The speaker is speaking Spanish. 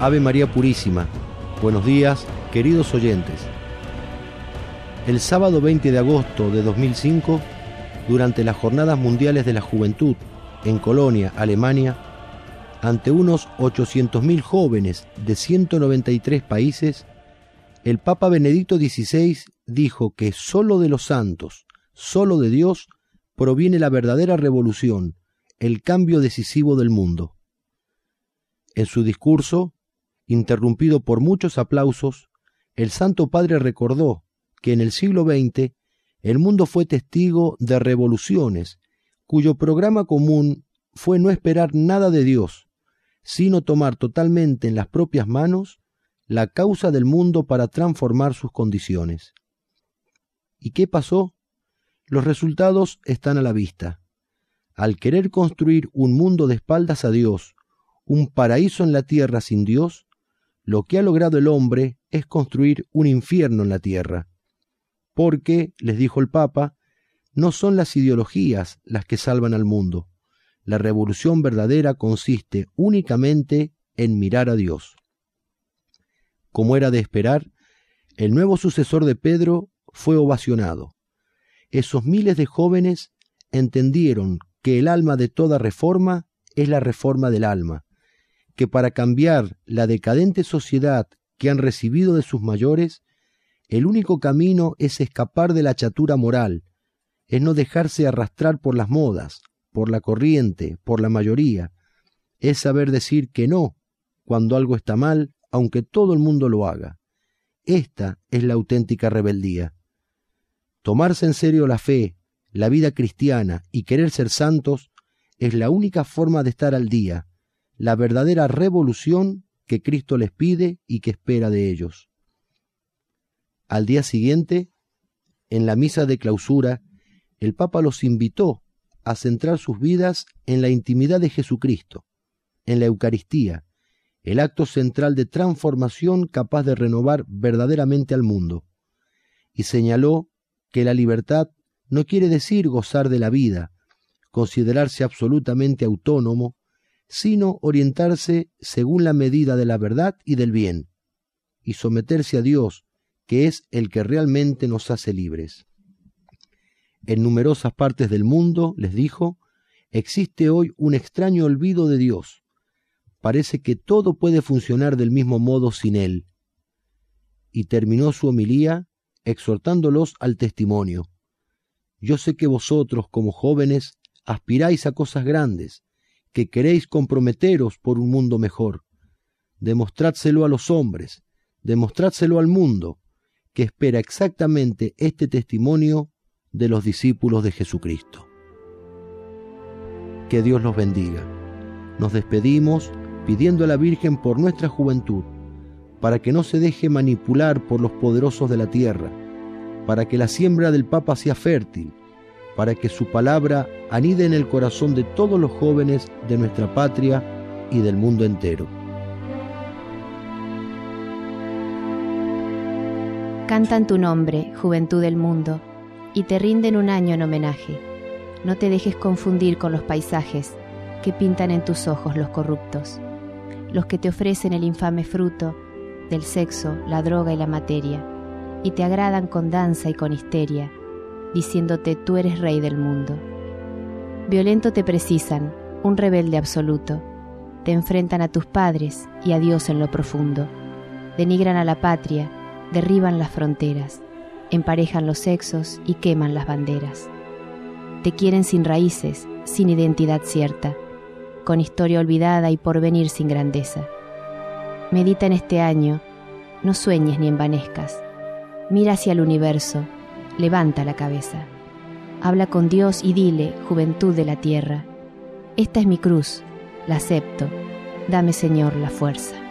Ave María Purísima. Buenos días, queridos oyentes. El sábado 20 de agosto de 2005, durante las Jornadas Mundiales de la Juventud en Colonia, Alemania, ante unos 800.000 jóvenes de 193 países, el Papa Benedicto XVI dijo que solo de los santos, solo de Dios, proviene la verdadera revolución, el cambio decisivo del mundo. En su discurso, interrumpido por muchos aplausos, el Santo Padre recordó que en el siglo XX el mundo fue testigo de revoluciones cuyo programa común fue no esperar nada de Dios, sino tomar totalmente en las propias manos la causa del mundo para transformar sus condiciones. ¿Y qué pasó? Los resultados están a la vista. Al querer construir un mundo de espaldas a Dios, un paraíso en la tierra sin Dios, lo que ha logrado el hombre es construir un infierno en la tierra. Porque, les dijo el Papa, no son las ideologías las que salvan al mundo. La revolución verdadera consiste únicamente en mirar a Dios. Como era de esperar, el nuevo sucesor de Pedro fue ovacionado. Esos miles de jóvenes entendieron que el alma de toda reforma es la reforma del alma, que para cambiar la decadente sociedad que han recibido de sus mayores, el único camino es escapar de la chatura moral, es no dejarse arrastrar por las modas, por la corriente, por la mayoría, es saber decir que no cuando algo está mal, aunque todo el mundo lo haga. Esta es la auténtica rebeldía. Tomarse en serio la fe, la vida cristiana y querer ser santos es la única forma de estar al día, la verdadera revolución que Cristo les pide y que espera de ellos. Al día siguiente, en la misa de clausura, el Papa los invitó a centrar sus vidas en la intimidad de Jesucristo, en la Eucaristía, el acto central de transformación capaz de renovar verdaderamente al mundo, y señaló que la libertad no quiere decir gozar de la vida, considerarse absolutamente autónomo, sino orientarse según la medida de la verdad y del bien, y someterse a Dios, que es el que realmente nos hace libres. En numerosas partes del mundo, les dijo, existe hoy un extraño olvido de Dios. Parece que todo puede funcionar del mismo modo sin Él. Y terminó su homilía exhortándolos al testimonio. Yo sé que vosotros, como jóvenes, aspiráis a cosas grandes, que queréis comprometeros por un mundo mejor. Demostrádselo a los hombres, demostrádselo al mundo, que espera exactamente este testimonio de los discípulos de Jesucristo. Que Dios los bendiga. Nos despedimos pidiendo a la Virgen por nuestra juventud, para que no se deje manipular por los poderosos de la tierra, para que la siembra del Papa sea fértil, para que su palabra anide en el corazón de todos los jóvenes de nuestra patria y del mundo entero. Cantan tu nombre, juventud del mundo, y te rinden un año en homenaje. No te dejes confundir con los paisajes que pintan en tus ojos los corruptos, los que te ofrecen el infame fruto del sexo, la droga y la materia, y te agradan con danza y con histeria, diciéndote tú eres rey del mundo. Violento te precisan, un rebelde absoluto, te enfrentan a tus padres y a Dios en lo profundo, denigran a la patria, derriban las fronteras, emparejan los sexos y queman las banderas. Te quieren sin raíces, sin identidad cierta, con historia olvidada y porvenir sin grandeza. Medita en este año, no sueñes ni envanezcas. Mira hacia el universo, levanta la cabeza. Habla con Dios y dile, juventud de la tierra, esta es mi cruz, la acepto, dame Señor la fuerza.